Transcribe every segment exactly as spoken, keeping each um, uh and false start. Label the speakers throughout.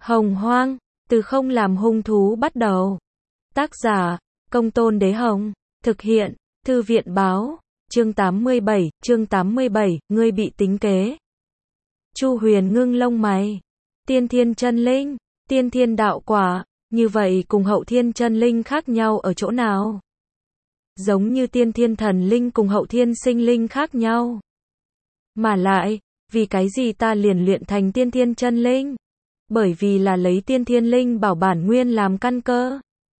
Speaker 1: Hồng Hoang, từ không làm hung thú bắt đầu. Tác giả, Công Tôn Đế Hồng. Thực hiện, Thư viện Báo. Chương tám mươi bảy, chương tám mươi bảy, ngươi bị tính kế. Chu Huyền ngưng lông mày. Tiên thiên chân linh, tiên thiên đạo quả, như vậy cùng hậu thiên chân linh khác nhau ở chỗ nào? Giống như tiên thiên thần linh cùng hậu thiên sinh linh khác nhau. Mà lại, vì cái gì ta liền luyện thành tiên thiên chân linh? Bởi vì là lấy tiên thiên linh bảo bản nguyên làm căn cơ.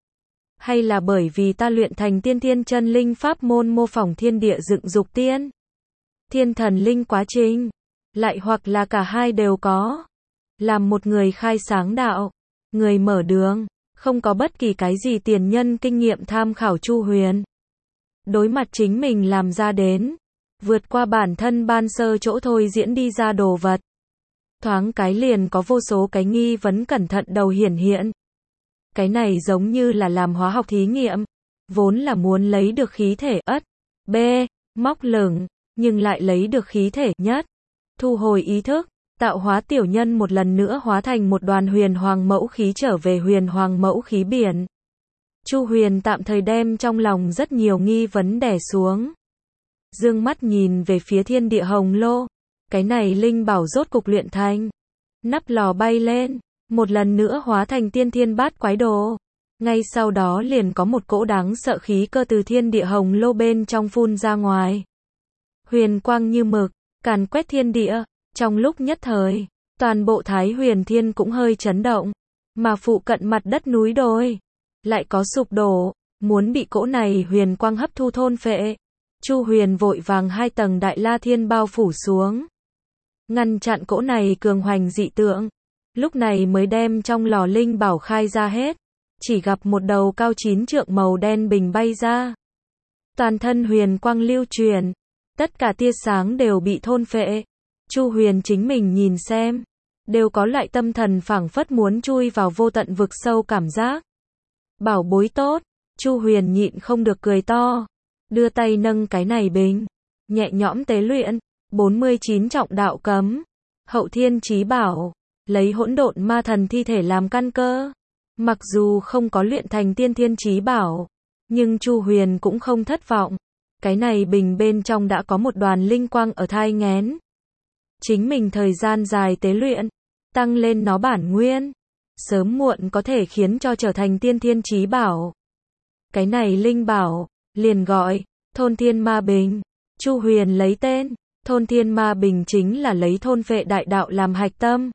Speaker 1: Hay là bởi vì ta luyện thành tiên thiên chân linh pháp môn mô phỏng thiên địa dựng dục tiên thiên thần linh quá trình, lại hoặc là cả hai đều có. Làm một người khai sáng đạo, người mở đường, không có bất kỳ cái gì tiền nhân kinh nghiệm tham khảo. Chu Huyền đối mặt chính mình làm ra đến, vượt qua bản thân ban sơ chỗ thôi diễn đi ra đồ vật. Thoáng cái liền có vô số cái nghi vấn cẩn thận đầu hiển hiện. Cái này giống như là làm hóa học thí nghiệm, vốn là muốn lấy được khí thể ất, b, móc lửng, nhưng lại lấy được khí thể nhất. Thu hồi ý thức, tạo hóa tiểu nhân một lần nữa hóa thành một đoàn huyền hoàng mẫu khí trở về huyền hoàng mẫu khí biển. Chu Huyền tạm thời đem trong lòng rất nhiều nghi vấn đè xuống. Dương mắt nhìn về phía thiên địa hồng lô. Cái này linh bảo rốt cục luyện thành. Nắp lò bay lên, một lần nữa hóa thành tiên thiên bát quái đồ. Ngay sau đó liền có một cỗ đáng sợ khí cơ từ thiên địa hồng lô bên trong phun ra ngoài. Huyền quang như mực, càn quét thiên địa. Trong lúc nhất thời, toàn bộ Thái Huyền Thiên cũng hơi chấn động. Mà phụ cận mặt đất núi đồi lại có sụp đổ, muốn bị cỗ này huyền quang hấp thu thôn phệ. Chu Huyền vội vàng hai tầng đại la thiên bao phủ xuống, ngăn chặn cỗ này cường hoành dị tượng. Lúc này mới đem trong lò linh bảo khai ra hết. Chỉ gặp một đầu cao chín trượng màu đen bình bay ra. Toàn thân huyền quang lưu truyền, tất cả tia sáng đều bị thôn phệ. Chu Huyền chính mình nhìn xem, đều có loại tâm thần phảng phất muốn chui vào vô tận vực sâu cảm giác. Bảo bối tốt, Chu Huyền nhịn không được cười to, đưa tay nâng cái này bình, nhẹ nhõm tế luyện, bốn mươi chín trọng đạo cấm, hậu thiên chí bảo, lấy hỗn độn ma thần thi thể làm căn cơ. Mặc dù không có luyện thành tiên thiên chí bảo, nhưng Chu Huyền cũng không thất vọng. Cái này bình bên trong đã có một đoàn linh quang ở thai nghén. Chính mình thời gian dài tế luyện, tăng lên nó bản nguyên, sớm muộn có thể khiến cho trở thành tiên thiên chí bảo. Cái này linh bảo, liền gọi, thôn thiên ma bình. Chu Huyền lấy tên, thôn thiên ma bình chính là lấy thôn phệ đại đạo làm hạch tâm.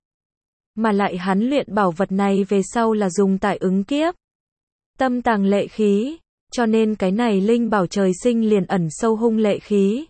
Speaker 1: Mà lại hắn luyện bảo vật này về sau là dùng tại ứng kiếp. Tâm tàng lệ khí, cho nên cái này linh bảo trời sinh liền ẩn sâu hung lệ khí.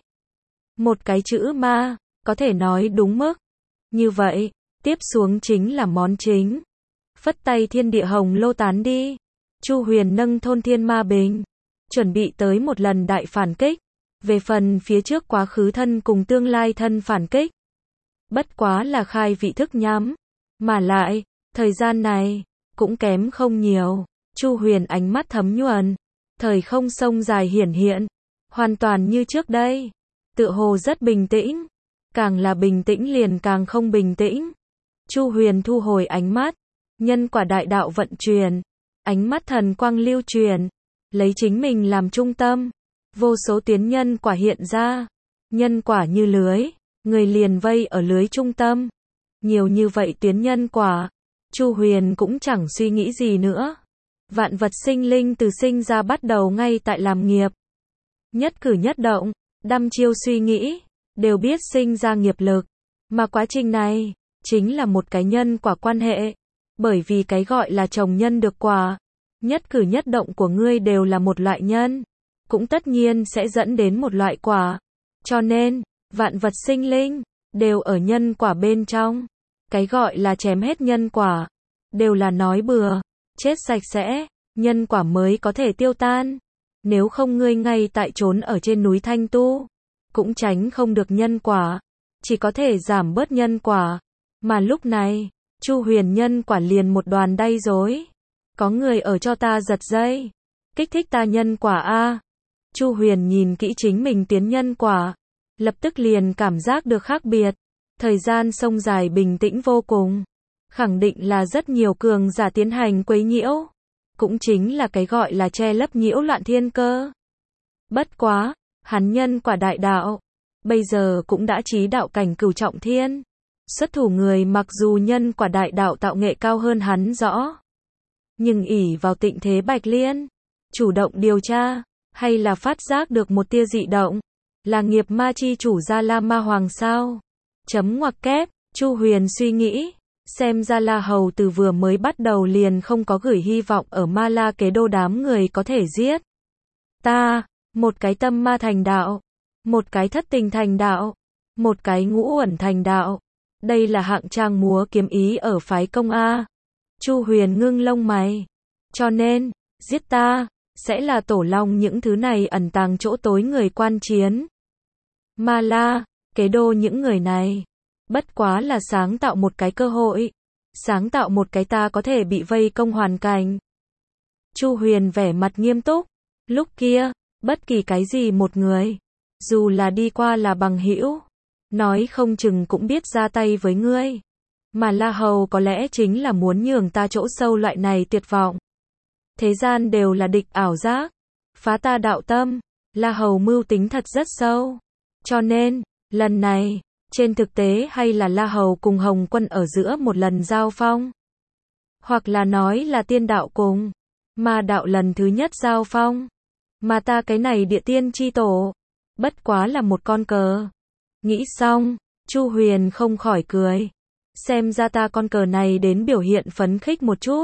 Speaker 1: Một cái chữ ma, có thể nói đúng mức. Như vậy, tiếp xuống chính là món chính. Phất tay thiên địa hồng lô tán đi. Chu Huyền nâng thôn thiên ma bình, chuẩn bị tới một lần đại phản kích. Về phần phía trước quá khứ thân cùng tương lai thân phản kích, bất quá là khai vị thức nhắm. Mà lại, thời gian này, cũng kém không nhiều. Chu Huyền ánh mắt thấm nhuần, thời không sông dài hiển hiện, hoàn toàn như trước đây. Tựa hồ rất bình tĩnh, càng là bình tĩnh liền càng không bình tĩnh. Chu Huyền thu hồi ánh mắt, nhân quả đại đạo vận chuyển, ánh mắt thần quang lưu truyền, lấy chính mình làm trung tâm, vô số tuyến nhân quả hiện ra, nhân quả như lưới, người liền vây ở lưới trung tâm. Nhiều như vậy tuyến nhân quả, Chu Huyền cũng chẳng suy nghĩ gì nữa. Vạn vật sinh linh từ sinh ra bắt đầu ngay tại làm nghiệp. Nhất cử nhất động, đăm chiêu suy nghĩ, đều biết sinh ra nghiệp lực. Mà quá trình này, chính là một cái nhân quả quan hệ. Bởi vì cái gọi là trồng nhân được quả, nhất cử nhất động của ngươi đều là một loại nhân, cũng tất nhiên sẽ dẫn đến một loại quả. Cho nên, vạn vật sinh linh, đều ở nhân quả bên trong. Cái gọi là chém hết nhân quả, đều là nói bừa, chết sạch sẽ, nhân quả mới có thể tiêu tan. Nếu không ngươi ngay tại trốn ở trên núi Thanh Tu, cũng tránh không được nhân quả, chỉ có thể giảm bớt nhân quả. Mà lúc này, Chu Huyền nhân quả liền một đoàn đay rối. Có người ở cho ta giật dây, kích thích ta nhân quả a. Chu Huyền nhìn kỹ chính mình tiến nhân quả, lập tức liền cảm giác được khác biệt. Thời gian sông dài bình tĩnh vô cùng. khẳng định là rất nhiều cường giả tiến hành quấy nhiễu. Cũng chính là cái gọi là che lấp nhiễu loạn thiên cơ. Bất quá, hắn nhân quả đại đạo, bây giờ cũng đã chí đạo cảnh cửu trọng thiên. Xuất thủ người mặc dù nhân quả đại đạo tạo nghệ cao hơn hắn rõ. Nhưng ỷ vào tịnh thế Bạch Liên, chủ động điều tra, hay là phát giác được một tia dị động, là nghiệp ma chi chủ Gia La Ma Hoàng sao? Chấm ngoặc kép, Chu Huyền suy nghĩ, xem ra La Hầu từ vừa mới bắt đầu liền không có gửi hy vọng ở Ma La Kế Đô đám người có thể giết. Ta, một cái tâm ma thành đạo, một cái thất tình thành đạo, một cái ngũ uẩn thành đạo. Đây là hạng trang múa kiếm ý ở phái công A. Chu Huyền ngưng lông mày. Cho nên, giết ta, sẽ là tổ long những thứ này ẩn tàng chỗ tối người quan chiến. Ma La, Kế Đô những người này, bất quá là sáng tạo một cái cơ hội, sáng tạo một cái ta có thể bị vây công hoàn cảnh. Chu Huyền vẻ mặt nghiêm túc, lúc kia, bất kỳ cái gì một người, dù là đi qua là bằng hữu, nói không chừng cũng biết ra tay với ngươi. Mà La Hầu có lẽ chính là muốn nhường ta chỗ sâu loại này tuyệt vọng. Thế gian đều là địch ảo giác, phá ta đạo tâm, La Hầu mưu tính thật rất sâu. Cho nên, lần này, trên thực tế hay là La Hầu cùng Hồng Quân ở giữa một lần giao phong. Hoặc là nói là tiên đạo cùng ma đạo lần thứ nhất giao phong. Mà ta cái này địa tiên chi tổ, bất quá là một con cờ. Nghĩ xong, Chu Huyền không khỏi cười. Xem ra ta con cờ này đến biểu hiện phấn khích một chút.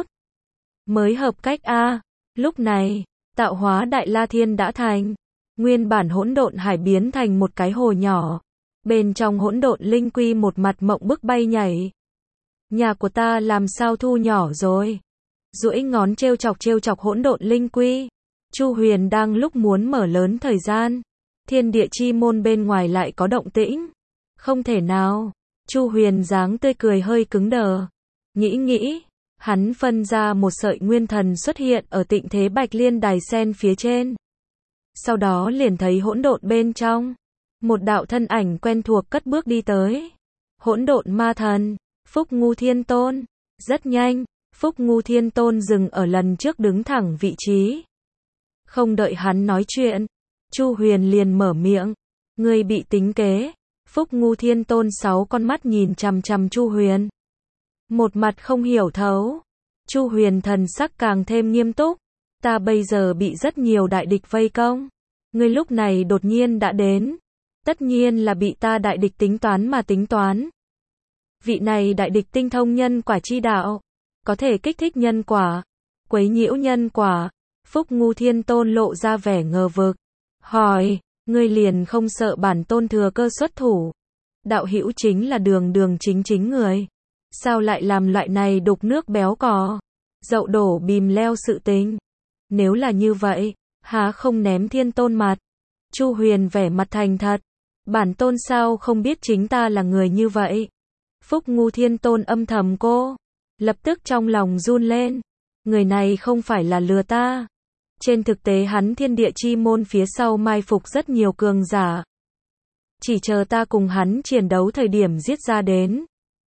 Speaker 1: Mới hợp cách a. Lúc này, tạo hóa Đại La Thiên đã thành. Nguyên bản hỗn độn hải biến thành một cái hồ nhỏ. Bên trong hỗn độn linh quy một mặt mộng bức bay nhảy. Nhà của ta làm sao thu nhỏ rồi? Duỗi ngón trêu chọc trêu chọc hỗn độn linh quy. Chu Huyền đang lúc muốn mở lớn thời gian. Thiên địa chi môn bên ngoài lại có động tĩnh. Không thể nào. Chu Huyền dáng tươi cười hơi cứng đờ. Nghĩ nghĩ, hắn phân ra một sợi nguyên thần xuất hiện ở tịnh thế Bạch Liên đài sen phía trên. Sau đó liền thấy hỗn độn bên trong. Một đạo thân ảnh quen thuộc cất bước đi tới. Hỗn độn ma thần, Phúc Ngu Thiên Tôn. Rất nhanh, Phúc Ngu Thiên Tôn dừng ở lần trước đứng thẳng vị trí. Không đợi hắn nói chuyện, Chu Huyền liền mở miệng. Ngươi bị tính kế. Phúc Ngu Thiên Tôn sáu con mắt nhìn chằm chằm Chu Huyền. Một mặt không hiểu thấu. Chu Huyền thần sắc càng thêm nghiêm túc. Ta bây giờ bị rất nhiều đại địch vây công. Ngươi lúc này đột nhiên đã đến. Tất nhiên là bị ta đại địch tính toán mà tính toán. Vị này đại địch tinh thông nhân quả chi đạo. Có thể kích thích nhân quả. Quấy nhiễu nhân quả. Phúc Ngu Thiên Tôn lộ ra vẻ ngờ vực. Hỏi, ngươi liền không sợ bản tôn thừa cơ xuất thủ? Đạo hữu chính là đường đường chính chính người. Sao lại làm loại này đục nước béo cò? Dậu đổ bìm leo sự tình. Nếu là như vậy, há không ném Thiên Tôn mặt? Chu Huyền vẻ mặt thành thật. Bản tôn sao không biết chính ta là người như vậy? Phúc Ngu Thiên Tôn âm thầm cô. Lập tức trong lòng run lên. Người này không phải là lừa ta. Trên thực tế hắn thiên địa chi môn phía sau mai phục rất nhiều cường giả. Chỉ chờ ta cùng hắn chiến đấu thời điểm giết ra đến.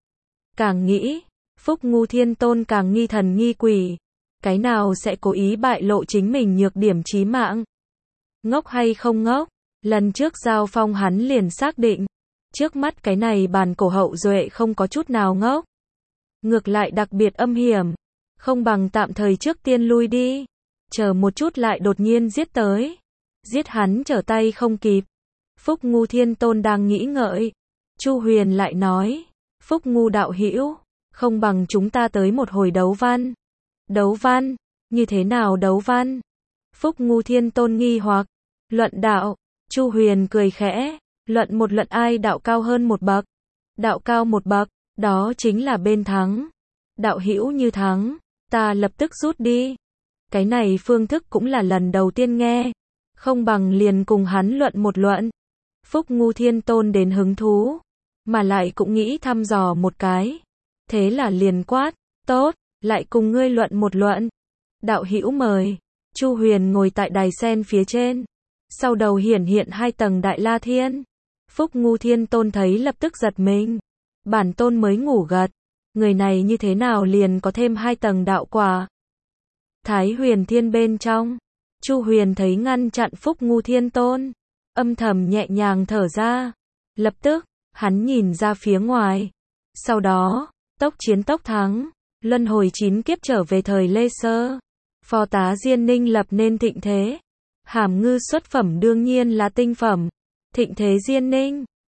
Speaker 1: Càng nghĩ, Phúc Ngu Thiên Tôn càng nghi thần nghi quỷ. Cái nào sẽ cố ý bại lộ chính mình nhược điểm chí mạng? Ngốc hay không ngốc? Lần trước giao phong hắn liền xác định. Trước mắt cái này bàn cổ hậu duệ không có chút nào ngốc. Ngược lại đặc biệt âm hiểm. Không bằng tạm thời trước tiên lui đi. Chờ một chút lại đột nhiên giết tới. Giết hắn trở tay không kịp. Phúc Ngu Thiên Tôn đang nghĩ ngợi. Chu Huyền lại nói. Phúc Ngu đạo hữu, không bằng chúng ta tới một hồi đấu văn. Đấu văn? Như thế nào đấu văn? Phúc Ngu Thiên Tôn nghi hoặc. Luận đạo. Chu Huyền cười khẽ. Luận một luận ai đạo cao hơn một bậc. Đạo cao một bậc, đó chính là bên thắng. Đạo hữu như thắng, ta lập tức rút đi. Cái này phương thức cũng là lần đầu tiên nghe. Không bằng liền cùng hắn luận một luận. Phúc Ngu Thiên Tôn đến hứng thú. Mà lại cũng nghĩ thăm dò một cái. Thế là liền quát. Tốt, lại cùng ngươi luận một luận. Đạo hữu mời. Chu Huyền ngồi tại đài sen phía trên. Sau đầu hiển hiện hai tầng Đại La Thiên. Phúc Ngu Thiên Tôn thấy lập tức giật mình. Bản tôn mới ngủ gật. người này như thế nào liền có thêm hai tầng đạo quả. Thái Huyền Thiên bên trong, Chu Huyền thấy ngăn chặn Phúc Ngu Thiên Tôn, âm thầm nhẹ nhàng thở ra. Lập tức, hắn nhìn ra phía ngoài. Sau đó, tốc chiến tốc thắng, luân hồi chín kiếp trở về thời Lê Sơ. Phó tá Diên Ninh lập nên thịnh thế. Hàm ngư xuất phẩm đương nhiên là tinh phẩm. Thịnh thế Diên Ninh,